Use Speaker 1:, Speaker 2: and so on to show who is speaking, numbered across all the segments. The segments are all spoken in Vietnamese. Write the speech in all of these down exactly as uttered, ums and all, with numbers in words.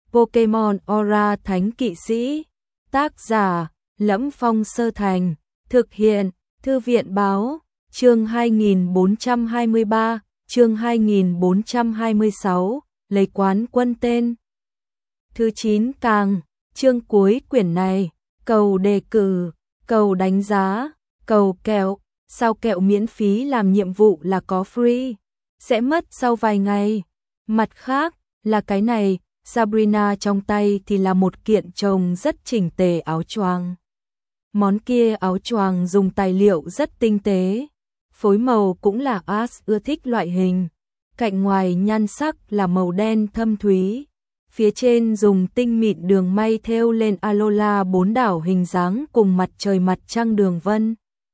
Speaker 1: Pokemon Aura Thánh Kỵ Sĩ. Tác giả: Lẫm Phong Sơ Thành. Thực hiện: Thư viện Báo. Chương hai nghìn bốn trăm hai mươi ba, chương hai nghìn bốn trăm hai mươi sáu, lấy quán quân tên. Thứ chín càng, chương cuối quyển này, cầu đề cử, cầu đánh giá, cầu kẹo, sao kẹo miễn phí làm nhiệm vụ là có free, sẽ mất sau vài ngày. Mặt khác, là cái này, Sabrina trong tay thì là một kiện trông rất chỉnh tề áo choàng. Món kia áo choàng dùng tài liệu rất tinh tế, phối màu cũng là Ash ưa thích loại hình. Cạnh ngoài nhan sắc là màu đen thâm thúy, phía trên dùng tinh mịn đường may thêu lên Alola bốn đảo hình dáng cùng mặt trời mặt trăng đường vân.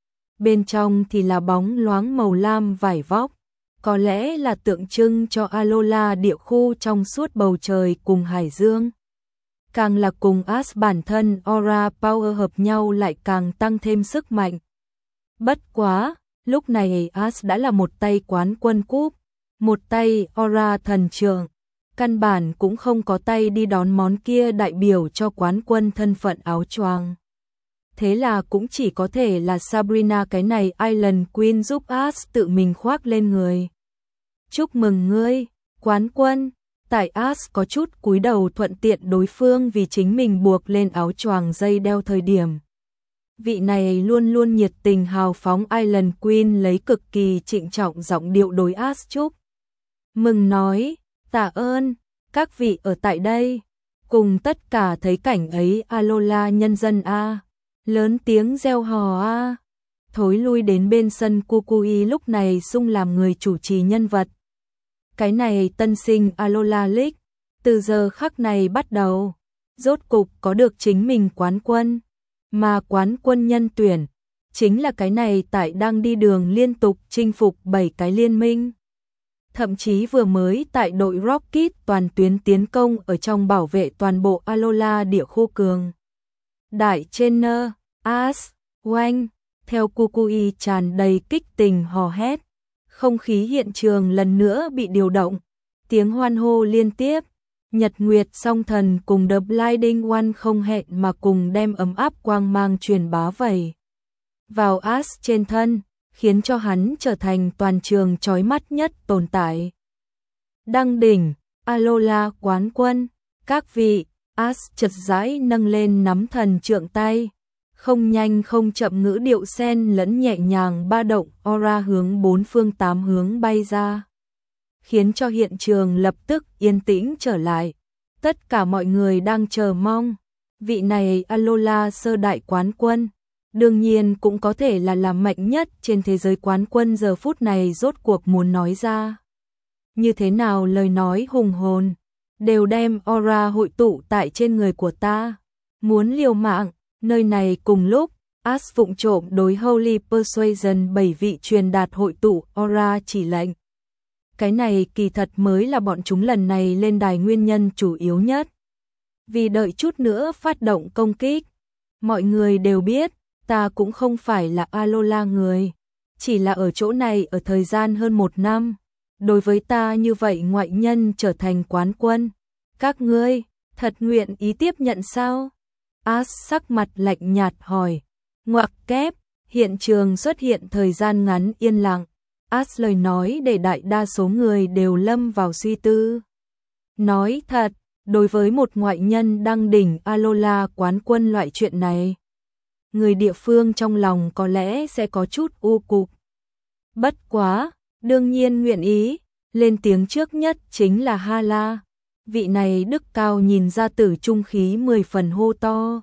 Speaker 1: Bên trong thì là bóng loáng màu lam vải vóc, có lẽ là tượng trưng cho Alola địa khu trong suốt bầu trời cùng hải dương. Càng là cùng Ash bản thân Aura Power hợp nhau lại càng tăng thêm sức mạnh. Bất quá, lúc này Ash đã là một tay quán quân cúp, một tay Aura thần trượng, căn bản cũng không có tay đi đón món kia đại biểu cho quán quân thân phận áo choàng. Thế là cũng chỉ có thể là Sabrina cái này Island Queen giúp Ash tự mình khoác lên người. Chúc mừng ngươi, quán quân. Tại Ash có chút cúi đầu thuận tiện đối phương vì chính mình buộc lên áo choàng dây đeo thời điểm. Vị này luôn luôn nhiệt tình hào phóng Island Queen lấy cực kỳ trịnh trọng giọng điệu đối Ash chúc mừng nói, tạ ơn, các vị ở tại đây, cùng tất cả thấy cảnh ấy Alola nhân dân A, lớn tiếng reo hò A, thối lui đến bên sân Kukui lúc này sung làm người chủ trì nhân vật. Cái này tân sinh Alola League, từ giờ khắc này bắt đầu, rốt cục có được chính mình quán quân, mà quán quân nhân tuyển, chính là cái này tại đang đi đường liên tục chinh phục bảy cái liên minh. Thậm chí vừa mới tại đội Rocket toàn tuyến tiến công ở trong bảo vệ toàn bộ Alola địa khu cường. Đại trainer, Ash, Wang, theo Kukui tràn đầy kích tình hò hét. Không khí hiện trường lần nữa bị điều động, tiếng hoan hô liên tiếp, Nhật Nguyệt Song Thần cùng The Blinding One không hẹn mà cùng đem ấm áp quang mang truyền bá vẩy vào Ash trên thân, khiến cho hắn trở thành toàn trường chói mắt nhất tồn tại. Đăng đỉnh, Alola quán quân, các vị, Ash chật rãi nâng lên nắm thần trượng tay. Không nhanh không chậm ngữ điệu sen lẫn nhẹ nhàng ba động aura hướng bốn phương tám hướng bay ra, khiến cho hiện trường lập tức yên tĩnh trở lại. Tất cả mọi người đang chờ mong, vị này Alola sơ đại quán quân, đương nhiên cũng có thể là làm mạnh nhất trên thế giới quán quân giờ phút này rốt cuộc muốn nói ra. Như thế nào lời nói hùng hồn, đều đem aura hội tụ tại trên người của ta, muốn liều mạng. Nơi này cùng lúc, Ash vụng trộm đối Holy Persuasion bảy vị truyền đạt hội tụ aura chỉ lệnh. Cái này kỳ thật mới là bọn chúng lần này lên đài nguyên nhân chủ yếu nhất. Vì đợi chút nữa phát động công kích. Mọi người đều biết, ta cũng không phải là Alola người. Chỉ là ở chỗ này ở thời gian hơn một năm. Đối với ta như vậy ngoại nhân trở thành quán quân. Các ngươi, thật nguyện ý tiếp nhận sao? Ash sắc mặt lạnh nhạt hỏi. Ngoặc kép, hiện trường xuất hiện thời gian ngắn yên lặng. Ash lời nói để đại đa số người đều lâm vào suy tư. Nói thật, đối với một ngoại nhân đăng đỉnh Alola quán quân loại chuyện này, người địa phương trong lòng có lẽ sẽ có chút u cục. Bất quá, đương nhiên nguyện ý, lên tiếng trước nhất chính là Hala. Vị này đức cao nhìn ra tử trung khí mười phần hô to.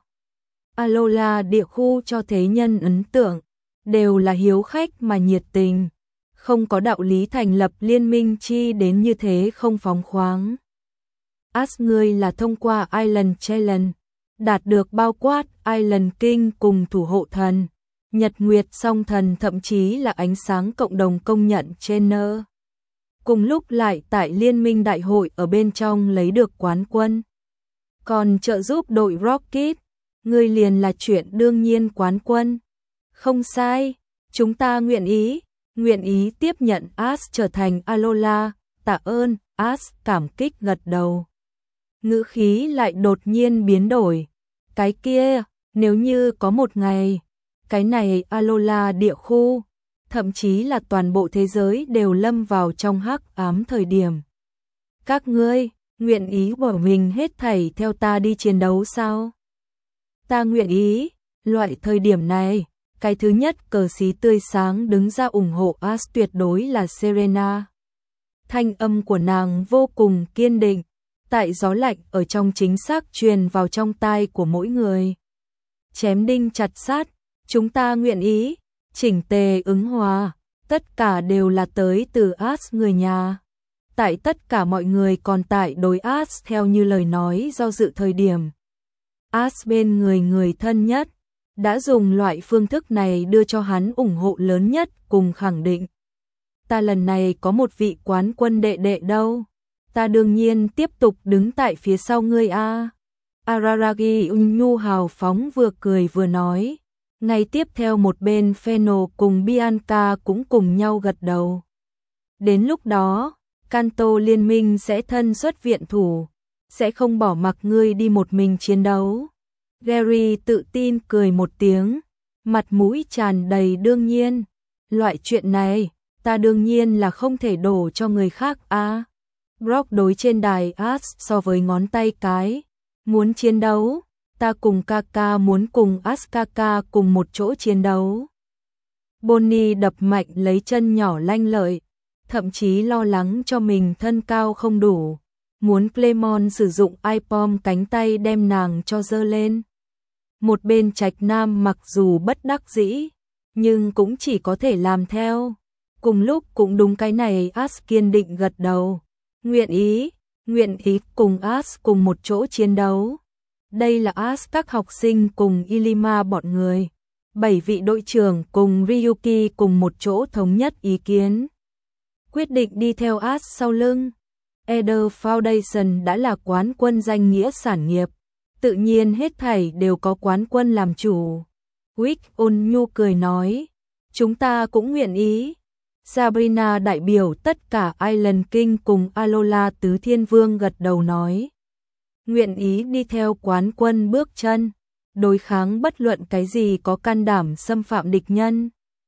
Speaker 1: Alola địa khu cho thế nhân ấn tượng, đều là hiếu khách mà nhiệt tình, không có đạo lý thành lập liên minh chi đến như thế không phóng khoáng. Ash ngươi là thông qua Island Challenge, đạt được bao quát Island King cùng thủ hộ thần, Nhật Nguyệt Song Thần thậm chí là ánh sáng cộng đồng công nhận trainer. Cùng lúc lại tại liên minh đại hội ở bên trong lấy được quán quân. Còn trợ giúp đội Rocket, ngươi liền là chuyện đương nhiên quán quân. Không sai, chúng ta nguyện ý, nguyện ý tiếp nhận Ash trở thành Alola, tạ ơn, Ash cảm kích gật đầu. ngữ khí lại đột nhiên biến đổi. Cái kia, nếu như có một ngày, cái này Alola địa khu, thậm chí là toàn bộ thế giới đều lâm vào trong hắc ám thời điểm. Các ngươi, nguyện ý bỏ mình hết thảy theo ta đi chiến đấu sao? Ta nguyện ý, loại thời điểm này, cái thứ nhất cờ xí tươi sáng đứng ra ủng hộ Ash tuyệt đối là Serena. Thanh âm của nàng vô cùng kiên định, tại gió lạnh ở trong chính xác truyền vào trong tai của mỗi người. Chém đinh chặt sát, chúng ta nguyện ý, chỉnh tề ứng hòa, tất cả đều là tới từ Ash người nhà. Tại tất cả mọi người còn tại đối Ash theo như lời nói do dự thời điểm. Ash bên người người thân nhất, đã dùng loại phương thức này đưa cho hắn ủng hộ lớn nhất cùng khẳng định. Ta lần này có một vị quán quân đệ đệ đâu, ta đương nhiên tiếp tục đứng tại phía sau ngươi a. Araragi Unyu hào phóng vừa cười vừa nói. Ngay tiếp theo một bên Pheno cùng Bianca cũng cùng nhau gật đầu. Đến lúc đó, Kanto liên minh sẽ thân xuất viện thủ, sẽ không bỏ mặc ngươi đi một mình chiến đấu. Gary tự tin cười một tiếng, mặt mũi tràn đầy đương nhiên. Loại chuyện này, ta đương nhiên là không thể đổ cho người khác a. À, Brock đối trên đài Ash so với ngón tay cái. Muốn chiến đấu, ta cùng Kaka muốn cùng Askaka cùng một chỗ chiến đấu. Bonnie đập mạnh lấy chân nhỏ lanh lợi, thậm chí lo lắng cho mình thân cao không đủ. Muốn Clemon sử dụng iPom cánh tay đem nàng cho dơ lên. Một bên Trạch Nam mặc dù bất đắc dĩ, nhưng cũng chỉ có thể làm theo. Cùng lúc cũng đúng cái này Ash kiên định gật đầu. Nguyện ý, nguyện ý cùng Ash cùng một chỗ chiến đấu. Đây là Ash các học sinh cùng Ilima bọn người. Bảy vị đội trưởng cùng Ryuki cùng một chỗ thống nhất ý kiến. Quyết định đi theo Ash sau lưng. Eder Foundation đã là quán quân danh nghĩa sản nghiệp. Tự nhiên hết thảy đều có quán quân làm chủ. Wick Onnyu cười nói. Chúng ta cũng nguyện ý. Sabrina đại biểu tất cả Island King cùng Alola Tứ Thiên Vương gật đầu nói. Nguyện ý đi theo quán quân bước chân, đối kháng bất luận cái gì có can đảm xâm phạm địch nhân.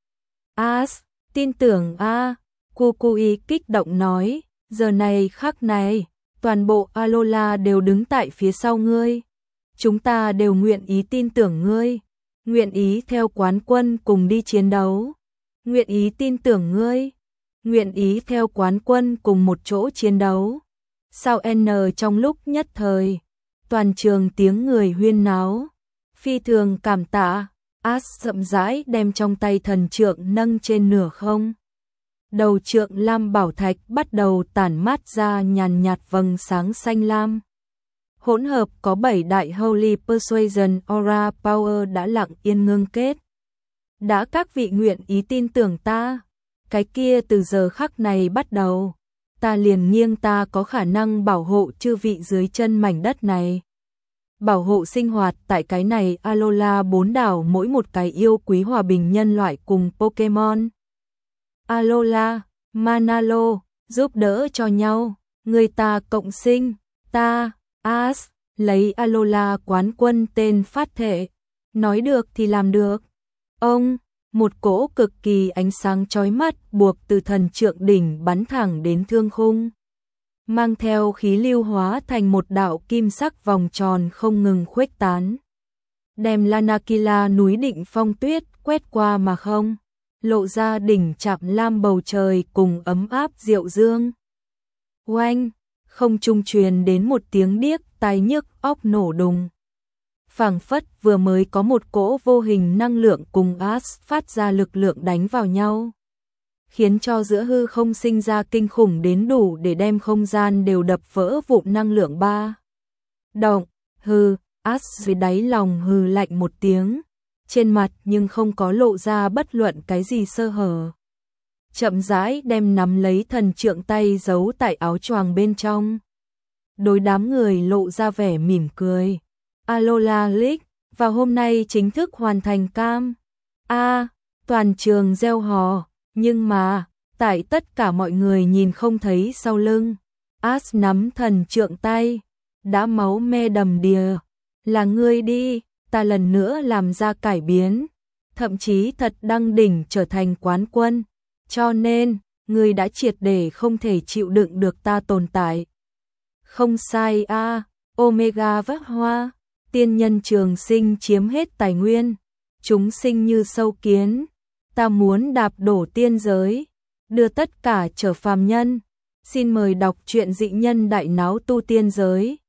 Speaker 1: Ash, tin tưởng a, Kukui kích động nói, giờ này khắc này, toàn bộ Alola đều đứng tại phía sau ngươi. Chúng ta đều nguyện ý tin tưởng ngươi, nguyện ý theo quán quân cùng đi chiến đấu. Nguyện ý tin tưởng ngươi, nguyện ý theo quán quân cùng một chỗ chiến đấu. Sao N trong lúc nhất thời, toàn trường tiếng người huyên náo, phi thường cảm tạ. Ash chậm rãi đem trong tay thần trượng nâng trên nửa không. Đầu trượng lam bảo thạch bắt đầu tản mát ra nhàn nhạt vầng sáng xanh lam. Hỗn hợp có bảy đại Holy Persuasion Aura Power đã lặng yên ngưng kết. Đã các vị nguyện ý tin tưởng ta, cái kia từ giờ khắc này bắt đầu, ta liền nghiêng ta có khả năng bảo hộ chư vị dưới chân mảnh đất này. Bảo hộ sinh hoạt tại cái này Alola bốn đảo mỗi một cái yêu quý hòa bình nhân loại cùng Pokemon. Alola, Manalo, giúp đỡ cho nhau, người ta cộng sinh, ta, Ash, lấy Alola quán quân tên phát thệ, nói được thì làm được. Ông, một cỗ cực kỳ ánh sáng chói mắt buộc từ thần trượng đỉnh bắn thẳng đến thương khung. Mang theo khí lưu hóa thành một đạo kim sắc vòng tròn không ngừng khuếch tán. Đem Lanakila núi định phong tuyết quét qua mà không, lộ ra đỉnh chạm lam bầu trời cùng ấm áp diệu dương. Oanh, không trung truyền đến một tiếng điếc tai nhức óc nổ đùng. Phảng phất vừa mới có một cỗ vô hình năng lượng cùng Ash phát ra lực lượng đánh vào nhau, khiến cho giữa hư không sinh ra kinh khủng đến đủ để đem không gian đều đập vỡ vụn năng lượng ba. Động, hư, Ash dưới đáy lòng hừ lạnh một tiếng, trên mặt nhưng không có lộ ra bất luận cái gì sơ hở. Chậm rãi đem nắm lấy thần trượng tay giấu tại áo choàng bên trong. Đối đám người lộ ra vẻ mỉm cười. Alola League, vào hôm nay chính thức hoàn thành cam. A, à, toàn trường reo hò, nhưng mà, tại tất cả mọi người nhìn không thấy sau lưng, Ash nắm thần trượng tay, đã máu me đầm đìa. Là ngươi đi, ta lần nữa làm ra cải biến, thậm chí thật đăng đỉnh trở thành quán quân, cho nên, ngươi đã triệt để không thể chịu đựng được ta tồn tại. Không sai a, à, Omega vác hoa, tiên nhân trường sinh chiếm hết tài nguyên, chúng sinh như sâu kiến, ta muốn đạp đổ tiên giới, đưa tất cả trở phàm nhân. Xin mời đọc truyện Dị Nhân Đại Náo Tu Tiên Giới.